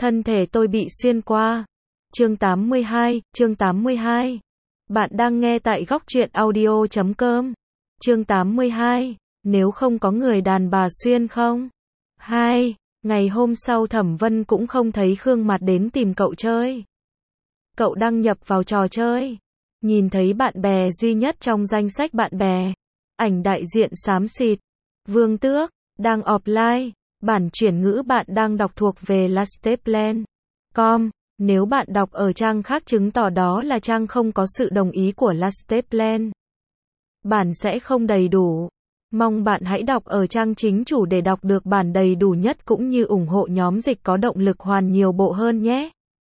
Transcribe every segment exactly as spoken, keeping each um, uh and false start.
Thân thể tôi bị xuyên qua. Chương tám mươi hai, chương tám mươi hai. Bạn đang nghe tại góc truyện audio chấm com. Chương tám mươi hai, nếu không có người đàn bà xuyên không? Hai, ngày hôm sau Thẩm Vân cũng không thấy Khương Mạt đến tìm cậu chơi. Cậu đăng nhập vào trò chơi, nhìn thấy bạn bè duy nhất trong danh sách bạn bè, ảnh đại diện xám xịt, Vương Tước, đang offline, bản chuyển ngữ bạn đang đọc thuộc về lasteplan chấm com. Nếu bạn đọc ở trang khác chứng tỏ đó là trang không có sự đồng ý của lasteplan. Bản sẽ không đầy đủ. Mong bạn hãy đọc ở trang chính chủ để đọc được bản đầy đủ nhất cũng như ủng hộ nhóm dịch có động lực hoàn nhiều bộ hơn nhé.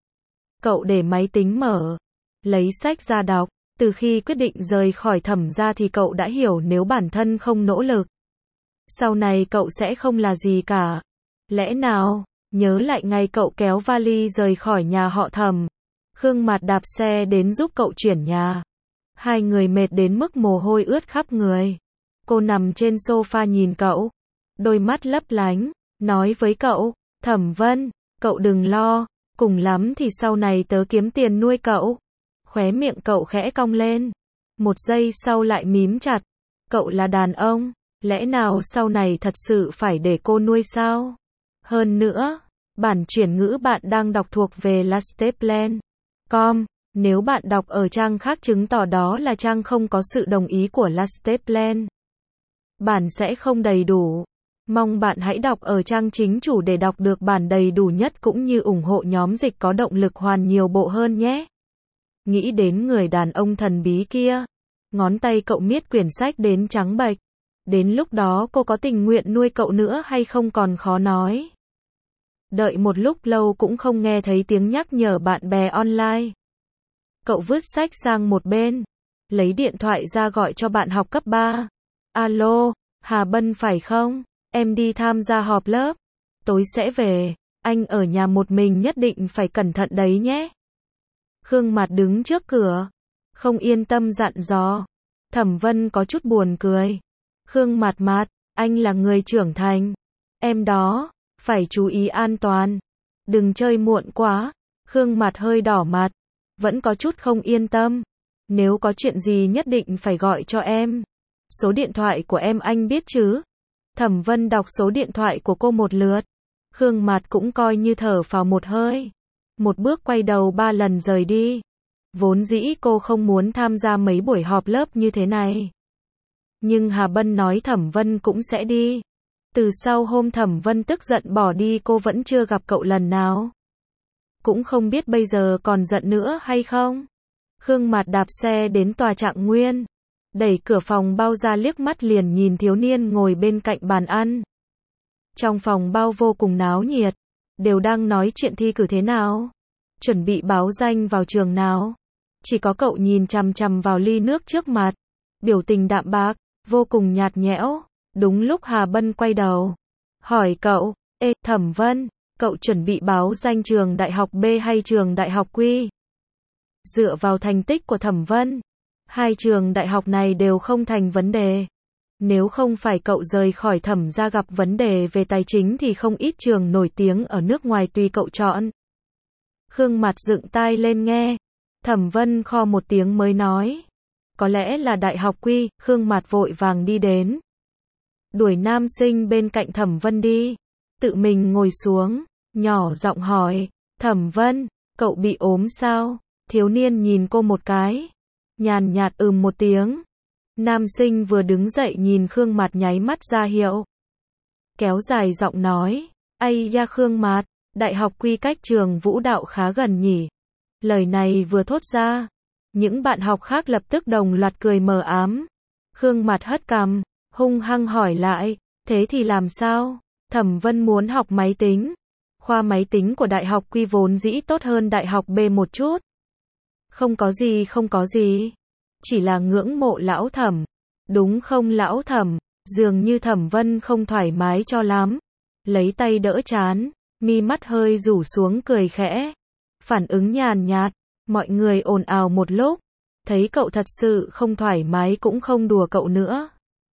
Cậu để máy tính mở, lấy sách ra đọc. Từ khi quyết định rời khỏi Thẩm gia thì cậu đã hiểu nếu bản thân không nỗ lực, sau này cậu sẽ không là gì cả. Lẽ nào, nhớ lại ngày cậu kéo vali rời khỏi nhà họ Thẩm, Khương Mạt đạp xe đến giúp cậu chuyển nhà. Hai người mệt đến mức mồ hôi ướt khắp người. Cô nằm trên sofa nhìn cậu, đôi mắt lấp lánh, nói với cậu, Thẩm Vân, cậu đừng lo, cùng lắm thì sau này tớ kiếm tiền nuôi cậu. Khóe miệng cậu khẽ cong lên, một giây sau lại mím chặt. Cậu là đàn ông, lẽ nào sau này thật sự phải để cô nuôi sao? Hơn nữa, bản chuyển ngữ bạn đang đọc thuộc về lasteplan chấm com. Nếu bạn đọc ở trang khác chứng tỏ đó là trang không có sự đồng ý của lasteplan. Bản sẽ không đầy đủ. Mong bạn hãy đọc ở trang chính chủ để đọc được bản đầy đủ nhất cũng như ủng hộ nhóm dịch có động lực hoàn nhiều bộ hơn nhé. Nghĩ đến người đàn ông thần bí kia, ngón tay cậu miết quyển sách đến trắng bệch. Đến lúc đó cô có tình nguyện nuôi cậu nữa hay không còn khó nói. Đợi một lúc lâu cũng không nghe thấy tiếng nhắc nhở bạn bè online. Cậu vứt sách sang một bên, lấy điện thoại ra gọi cho bạn học cấp ba. Alo, Hà Bân phải không? Em đi tham gia họp lớp. Tối sẽ về, anh ở nhà một mình nhất định phải cẩn thận đấy nhé. Khương Mạt đứng trước cửa, không yên tâm dặn dò. Thẩm Vân có chút buồn cười. Khương Mạt Mạt, anh là người trưởng thành. Em đó, phải chú ý an toàn. Đừng chơi muộn quá. Khương Mạt hơi đỏ mặt, vẫn có chút không yên tâm. Nếu có chuyện gì nhất định phải gọi cho em. Số điện thoại của em anh biết chứ? Thẩm Vân đọc số điện thoại của cô một lượt. Khương Mạt cũng coi như thở phào một hơi. Một bước quay đầu ba lần rời đi. Vốn dĩ cô không muốn tham gia mấy buổi họp lớp như thế này. Nhưng Hà Bân nói Thẩm Vân cũng sẽ đi. Từ sau hôm Thẩm Vân tức giận bỏ đi cô vẫn chưa gặp cậu lần nào. Cũng không biết bây giờ còn giận nữa hay không. Khương Mạt đạp xe đến tòa Trạng Nguyên, đẩy cửa phòng bao ra liếc mắt liền nhìn thiếu niên ngồi bên cạnh bàn ăn. Trong phòng bao vô cùng náo nhiệt, đều đang nói chuyện thi cử thế nào, chuẩn bị báo danh vào trường nào. Chỉ có cậu nhìn chằm chằm vào ly nước trước mặt, biểu tình đạm bạc, vô cùng nhạt nhẽo. Đúng lúc Hà Bân quay đầu, hỏi cậu, ê, Thẩm Vân, cậu chuẩn bị báo danh trường đại học B hay trường đại học Q? Dựa vào thành tích của Thẩm Vân, hai trường đại học này đều không thành vấn đề. Nếu không phải cậu rời khỏi Thẩm gia gặp vấn đề về tài chính thì không ít trường nổi tiếng ở nước ngoài tùy cậu chọn. Khương Mạt dựng tai lên nghe. Thẩm Vân kho một tiếng mới nói, có lẽ là đại học Q. Khương Mạt vội vàng đi đến, đuổi nam sinh bên cạnh Thẩm Vân đi, tự mình ngồi xuống, nhỏ giọng hỏi, Thẩm Vân, cậu bị ốm sao? Thiếu niên nhìn cô một cái, nhàn nhạt ừm một tiếng. Nam sinh vừa đứng dậy nhìn Khương Mạt nháy mắt ra hiệu, kéo dài giọng nói, ây da Khương Mạt, đại học Q cách trường vũ đạo khá gần nhỉ? Lời này vừa thốt ra, những bạn học khác lập tức đồng loạt cười mờ ám. Khương Mạt hất cằm, hung hăng hỏi lại, thế thì làm sao? Thẩm Vân muốn học máy tính. Khoa máy tính của đại học Q vốn dĩ tốt hơn đại học B một chút. Không có gì không có gì. Chỉ là ngưỡng mộ lão Thẩm. Đúng không lão Thẩm? Dường như Thẩm Vân không thoải mái cho lắm. Lấy tay đỡ trán, mi mắt hơi rủ xuống cười khẽ. Phản ứng nhàn nhạt, mọi người ồn ào một lúc. Thấy cậu thật sự không thoải mái cũng không đùa cậu nữa.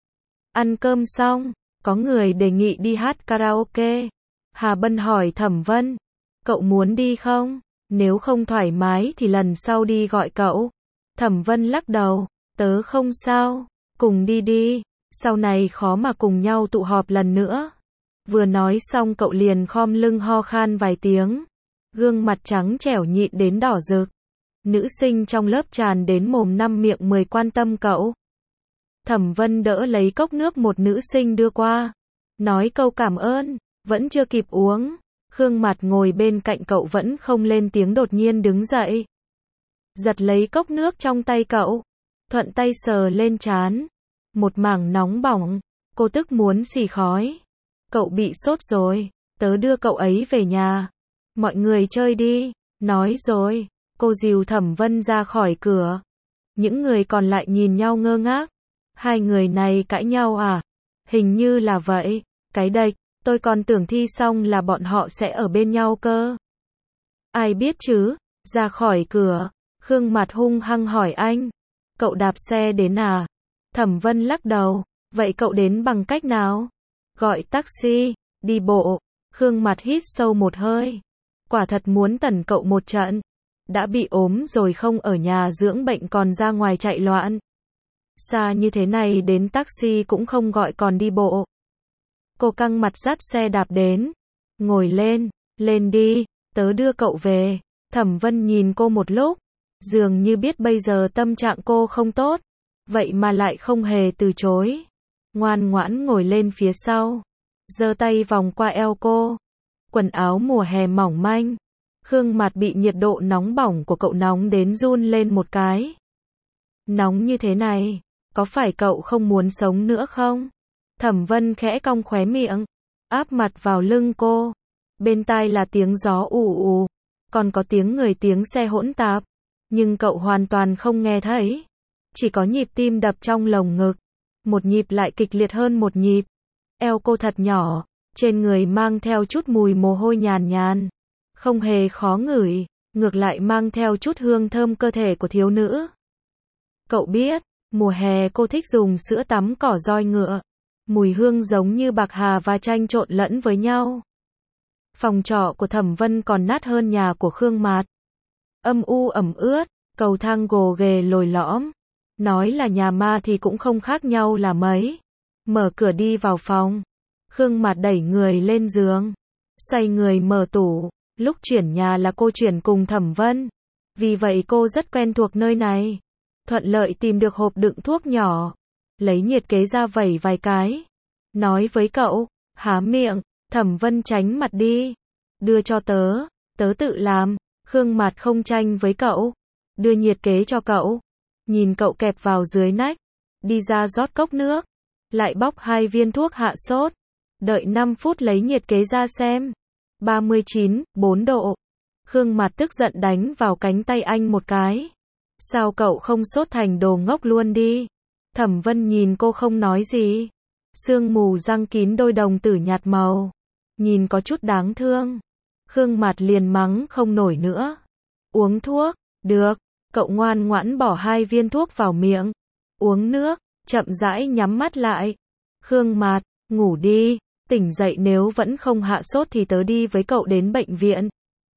Ăn cơm xong, có người đề nghị đi hát karaoke. Hà Bân hỏi Thẩm Vân, Cậu muốn đi không? Nếu không thoải mái thì lần sau đi gọi cậu. Thẩm Vân lắc đầu, tớ không sao, cùng đi đi, sau này khó mà cùng nhau tụ họp lần nữa. Vừa nói xong cậu liền khom lưng ho khan vài tiếng, gương mặt trắng trẻo nhịn đến đỏ rực. Nữ sinh trong lớp tràn đến mồm năm miệng mười quan tâm cậu. Thẩm Vân đỡ lấy cốc nước một nữ sinh đưa qua, nói câu cảm ơn, vẫn chưa kịp uống. Khương Mạt ngồi bên cạnh cậu vẫn không lên tiếng đột nhiên đứng dậy. Giật lấy cốc nước trong tay cậu, thuận tay sờ lên trán. Một mảng nóng bỏng, cô tức muốn xì khói. Cậu bị sốt rồi, tớ đưa cậu ấy về nhà. Mọi người chơi đi, nói rồi, cô dìu Thẩm Vân ra khỏi cửa. Những người còn lại nhìn nhau ngơ ngác. Hai người này cãi nhau à? Hình như là vậy, cái đệch. Tôi còn tưởng thi xong là bọn họ sẽ ở bên nhau cơ. Ai biết chứ, ra khỏi cửa, Khương Mạt hung hăng hỏi anh. Cậu đạp xe đến à? Thẩm Vân lắc đầu, vậy cậu đến bằng cách nào? Gọi taxi, đi bộ. Khương Mạt hít sâu một hơi. Quả thật muốn tẩn cậu một trận. Đã bị ốm rồi không ở nhà dưỡng bệnh còn ra ngoài chạy loạn. Xa như thế này đến taxi cũng không gọi còn đi bộ. Cô căng mặt dắt xe đạp đến. Ngồi lên, lên đi, tớ đưa cậu về. Thẩm Vân nhìn cô một lúc, dường như biết bây giờ tâm trạng cô không tốt, vậy mà lại không hề từ chối. Ngoan ngoãn ngồi lên phía sau, giơ tay vòng qua eo cô. Quần áo mùa hè mỏng manh. Khương Mạt bị nhiệt độ nóng bỏng của cậu nóng đến run lên một cái. Nóng như thế này, có phải cậu không muốn sống nữa không? Thẩm Vân khẽ cong khóe miệng, áp mặt vào lưng cô. Bên tai là tiếng gió ù ù, còn có tiếng người tiếng xe hỗn tạp. Nhưng cậu hoàn toàn không nghe thấy. Chỉ có nhịp tim đập trong lồng ngực. Một nhịp lại kịch liệt hơn một nhịp. Eo cô thật nhỏ, trên người mang theo chút mùi mồ hôi nhàn nhàn. Không hề khó ngửi, ngược lại mang theo chút hương thơm cơ thể của thiếu nữ. Cậu biết, mùa hè cô thích dùng sữa tắm cỏ roi ngựa. Mùi hương giống như bạc hà và chanh trộn lẫn với nhau. Phòng trọ của Thẩm Vân còn nát hơn nhà của Khương Mạt. Âm u ẩm ướt, cầu thang gồ ghề lồi lõm. Nói là nhà ma thì cũng không khác nhau là mấy. Mở cửa đi vào phòng. Khương Mạt đẩy người lên giường. Xoay người mở tủ. Lúc chuyển nhà là cô chuyển cùng Thẩm Vân. Vì vậy cô rất quen thuộc nơi này. Thuận lợi tìm được hộp đựng thuốc nhỏ. Lấy nhiệt kế ra vẩy vài cái. Nói với cậu, há miệng. Thẩm Vân tránh mặt đi. Đưa cho tớ, tớ tự làm. Khương Mạt không tranh với cậu. Đưa nhiệt kế cho cậu. Nhìn cậu kẹp vào dưới nách. Đi ra rót cốc nước. Lại bóc hai viên thuốc hạ sốt. Đợi năm phút lấy nhiệt kế ra xem. ba mươi chín, bốn độ. Khương Mạt tức giận đánh vào cánh tay anh một cái. Sao cậu không sốt thành đồ ngốc luôn đi? Thẩm Vân nhìn cô không nói gì. Sương mù răng kín đôi đồng tử nhạt màu. Nhìn có chút đáng thương. Khương Mạt liền mắng không nổi nữa. Uống thuốc, được. Cậu ngoan ngoãn bỏ hai viên thuốc vào miệng. Uống nước, chậm rãi nhắm mắt lại. Khương Mạt, ngủ đi. Tỉnh dậy nếu vẫn không hạ sốt thì tớ đi với cậu đến bệnh viện.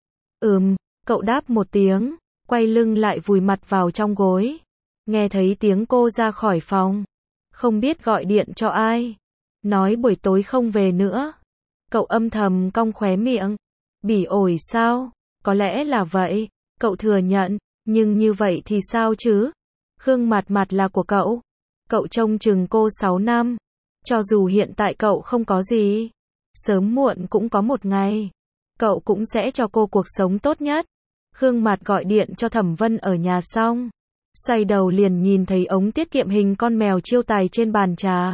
Ừm, cậu đáp một tiếng. Quay lưng lại vùi mặt vào trong gối. Nghe thấy tiếng cô ra khỏi phòng. Không biết gọi điện cho ai. Nói buổi tối không về nữa. Cậu âm thầm cong khóe miệng. Bỉ ổi sao? Có lẽ là vậy. Cậu thừa nhận. Nhưng như vậy thì sao chứ? Khương Mạt Mạt là của cậu. Cậu trông chừng cô sáu năm. Cho dù hiện tại cậu không có gì. Sớm muộn cũng có một ngày. Cậu cũng sẽ cho cô cuộc sống tốt nhất. Khương Mạt gọi điện cho Thẩm Vân ở nhà xong. Xoay đầu liền nhìn thấy ống tiết kiệm hình con mèo chiêu tài trên bàn trà.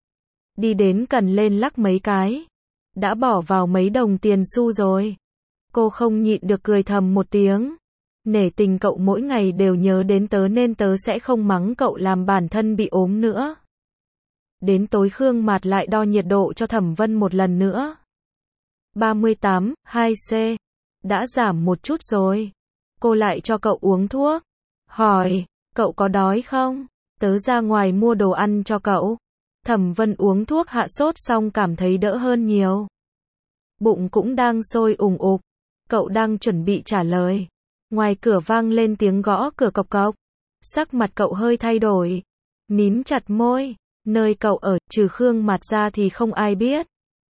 Đi đến cần lên lắc mấy cái. Đã bỏ vào mấy đồng tiền xu rồi. Cô không nhịn được cười thầm một tiếng. Nể tình cậu mỗi ngày đều nhớ đến tớ nên tớ sẽ không mắng cậu làm bản thân bị ốm nữa. Đến tối Khương Mạt lại đo nhiệt độ cho Thẩm Vân một lần nữa. ba mươi tám, hai C. Đã giảm một chút rồi. Cô lại cho cậu uống thuốc. Hỏi, cậu có đói không? Tớ ra ngoài mua đồ ăn cho cậu. Thẩm Vân uống thuốc hạ sốt xong cảm thấy đỡ hơn nhiều. Bụng cũng đang sôi ủng ục. Cậu đang chuẩn bị trả lời. Ngoài cửa vang lên tiếng gõ cửa cộc cộc. Sắc mặt cậu hơi thay đổi. Mím chặt môi. Nơi cậu ở, trừ Khương Mạt ra thì không ai biết.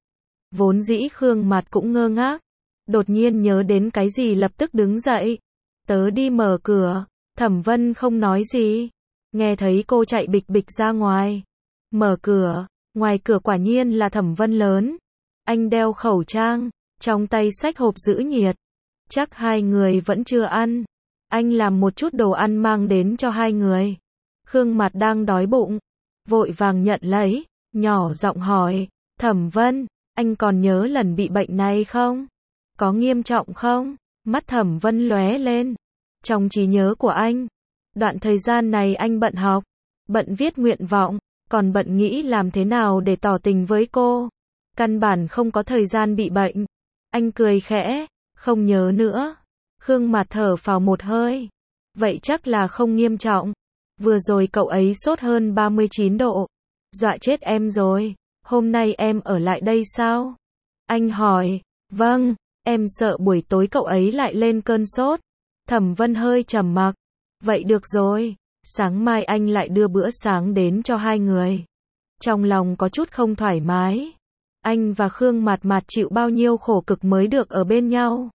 Vốn dĩ Khương Mạt cũng ngơ ngác. Đột nhiên nhớ đến cái gì lập tức đứng dậy. Tớ đi mở cửa. Thẩm Vân không nói gì. Nghe thấy cô chạy bịch bịch ra ngoài. Mở cửa. Ngoài cửa quả nhiên là Thẩm Vân lớn. Anh đeo khẩu trang. Trong tay xách hộp giữ nhiệt. Chắc hai người vẫn chưa ăn. Anh làm một chút đồ ăn mang đến cho hai người. Khương Mạt đang đói bụng. Vội vàng nhận lấy. Nhỏ giọng hỏi. Thẩm Vân, anh còn nhớ lần bị bệnh này không? Có nghiêm trọng không? Mắt Thẩm Vân lóe lên. Trong trí nhớ của anh, đoạn thời gian này anh bận học, bận viết nguyện vọng, còn bận nghĩ làm thế nào để tỏ tình với cô. Căn bản không có thời gian bị bệnh. Anh cười khẽ, không nhớ nữa. Khương Mạt thở phào một hơi. Vậy chắc là không nghiêm trọng. Vừa rồi cậu ấy sốt hơn ba mươi chín độ. Dọa chết em rồi. Hôm nay em ở lại đây sao? Anh hỏi. Vâng, em sợ buổi tối cậu ấy lại lên cơn sốt. Thẩm Vân hơi trầm mặc. Vậy được rồi. Sáng mai anh lại đưa bữa sáng đến cho hai người. Trong lòng có chút không thoải mái. Anh và Khương Mạt Mạt chịu bao nhiêu khổ cực mới được ở bên nhau.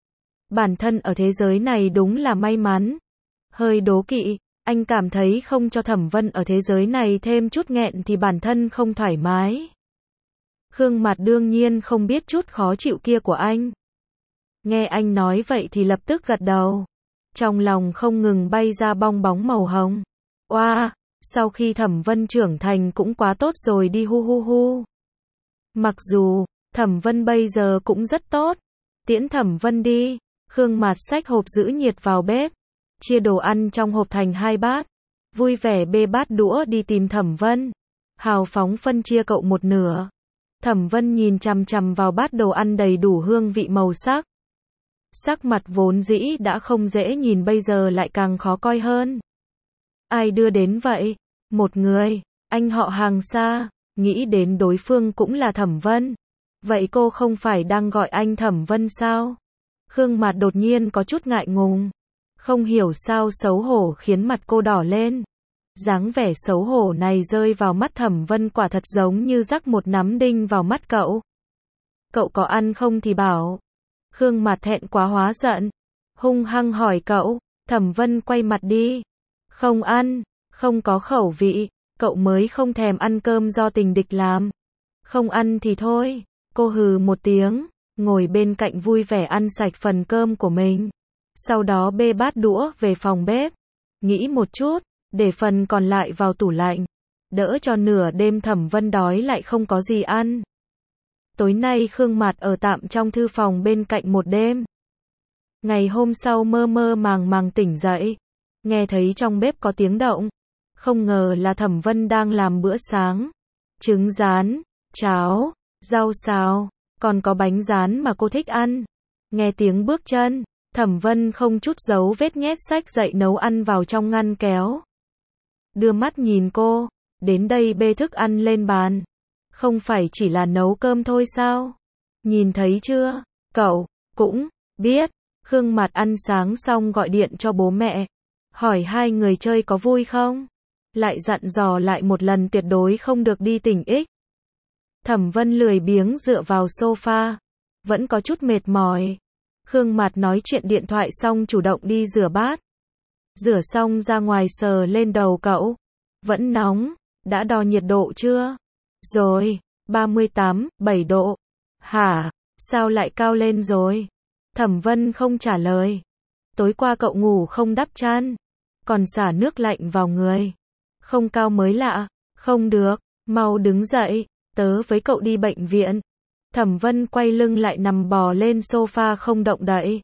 Bản thân ở thế giới này đúng là may mắn. Hơi đố kỵ, anh cảm thấy không cho Thẩm Vân ở thế giới này thêm chút nghẹn thì bản thân không thoải mái. Khương Mạt đương nhiên không biết chút khó chịu kia của anh. Nghe anh nói vậy thì lập tức gật đầu. Trong lòng không ngừng bay ra bong bóng màu hồng. Oa, wow, sau khi Thẩm Vân trưởng thành cũng quá tốt rồi đi hu hu hu. Mặc dù, Thẩm Vân bây giờ cũng rất tốt. Tiễn Thẩm Vân đi. Khương Mạt xách hộp giữ nhiệt vào bếp. Chia đồ ăn trong hộp thành hai bát. Vui vẻ bê bát đũa đi tìm Thẩm Vân. Hào phóng phân chia cậu một nửa. Thẩm Vân nhìn chằm chằm vào bát đồ ăn đầy đủ hương vị màu sắc. Sắc mặt vốn dĩ đã không dễ nhìn bây giờ lại càng khó coi hơn. Ai đưa đến vậy? Một người. Anh họ hàng xa. Nghĩ đến đối phương cũng là Thẩm Vân. Vậy cô không phải đang gọi anh Thẩm Vân sao? Khương Mạt đột nhiên có chút ngại ngùng. Không hiểu sao xấu hổ khiến mặt cô đỏ lên. Dáng vẻ xấu hổ này rơi vào mắt Thẩm Vân quả thật giống như rắc một nắm đinh vào mắt cậu. Cậu có ăn không thì bảo. Khương Mạt thẹn quá hóa giận. Hung hăng hỏi cậu. Thẩm Vân quay mặt đi. Không ăn, không có khẩu vị. Cậu mới không thèm ăn cơm do tình địch làm. Không ăn thì thôi. Cô hừ một tiếng. Ngồi bên cạnh vui vẻ ăn sạch phần cơm của mình. Sau đó bê bát đũa về phòng bếp. Nghĩ một chút. Để phần còn lại vào tủ lạnh. Đỡ cho nửa đêm Thẩm Vân đói lại không có gì ăn. Tối nay Khương Mạt ở tạm trong thư phòng bên cạnh một đêm. Ngày hôm sau mơ mơ màng màng tỉnh dậy. Nghe thấy trong bếp có tiếng động. Không ngờ là Thẩm Vân đang làm bữa sáng. Trứng rán, cháo, rau xào, còn có bánh rán mà cô thích ăn. Nghe tiếng bước chân, Thẩm Vân không chút giấu vết nhét sách dậy nấu ăn vào trong ngăn kéo. Đưa mắt nhìn cô, đến đây bê thức ăn lên bàn. Không phải chỉ là nấu cơm thôi sao? Nhìn thấy chưa? Cậu, cũng, biết. Khương Mạt ăn sáng xong gọi điện cho bố mẹ. Hỏi hai người chơi có vui không? Lại dặn dò lại một lần tuyệt đối không được đi tỉnh ích. Thẩm Vân lười biếng dựa vào sofa. Vẫn có chút mệt mỏi. Khương Mạt nói chuyện điện thoại xong chủ động đi rửa bát. Rửa xong ra ngoài sờ lên đầu cậu. Vẫn nóng. Đã đo nhiệt độ chưa? Rồi. ba mươi tám, bảy độ. Hả? Sao lại cao lên rồi? Thẩm Vân không trả lời. Tối qua cậu ngủ không đắp chăn. Còn xả nước lạnh vào người. Không cao mới lạ. Không được. Mau đứng dậy. Tớ với cậu đi bệnh viện. Thẩm Vân quay lưng lại nằm bò lên sofa không động đậy.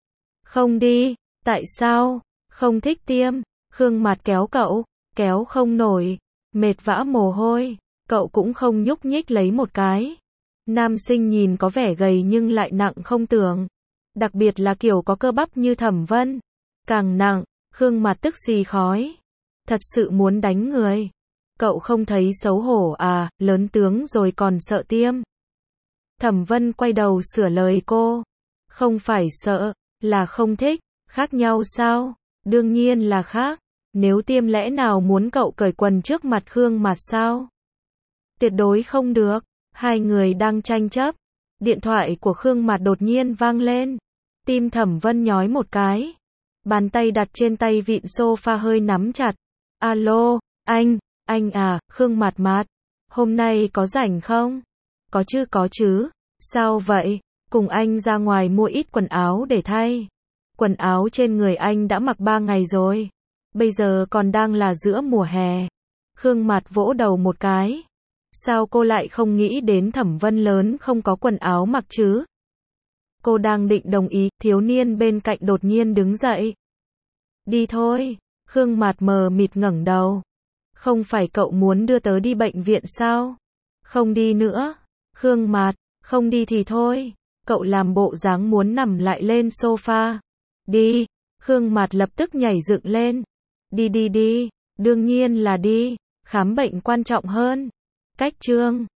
Không đi. Tại sao? Không thích tiêm. Khương Mạt kéo cậu. Kéo không nổi. Mệt vã mồ hôi. Cậu cũng không nhúc nhích lấy một cái. Nam sinh nhìn có vẻ gầy nhưng lại nặng không tưởng. Đặc biệt là kiểu có cơ bắp như Thẩm Vân. Càng nặng. Khương Mạt tức xì khói. Thật sự muốn đánh người. Cậu không thấy xấu hổ à, lớn tướng rồi còn sợ tiêm. Thẩm Vân quay đầu sửa lời cô. Không phải sợ, là không thích, khác nhau sao? Đương nhiên là khác. Nếu Tiêm lẽ nào muốn cậu cởi quần trước mặt Khương Mạt sao? Tuyệt đối không được. Hai người đang tranh chấp. Điện thoại của Khương Mạt đột nhiên vang lên. Tim Thẩm Vân nhói một cái. Bàn tay đặt trên tay vịn sofa hơi nắm chặt. Alo, anh, anh à, Khương Mạt Mạt. Hôm nay có rảnh không? Có chứ có chứ. Sao vậy? Cùng anh ra ngoài mua ít quần áo để thay. Quần áo trên người anh đã mặc ba ngày rồi. Bây giờ còn đang là giữa mùa hè. Khương Mạt vỗ đầu một cái. Sao cô lại không nghĩ đến Thẩm Vân lớn không có quần áo mặc chứ? Cô đang định đồng ý, thiếu niên bên cạnh đột nhiên đứng dậy. Đi thôi. Khương Mạt mờ mịt ngẩng đầu. Không phải cậu muốn đưa tớ đi bệnh viện sao? Không đi nữa. Khương Mạt, không đi thì thôi. Cậu làm bộ dáng muốn nằm lại lên sofa. Đi. Khương Mạt lập tức nhảy dựng lên. Đi đi đi. Đương nhiên là đi. Khám bệnh quan trọng hơn. Cách chương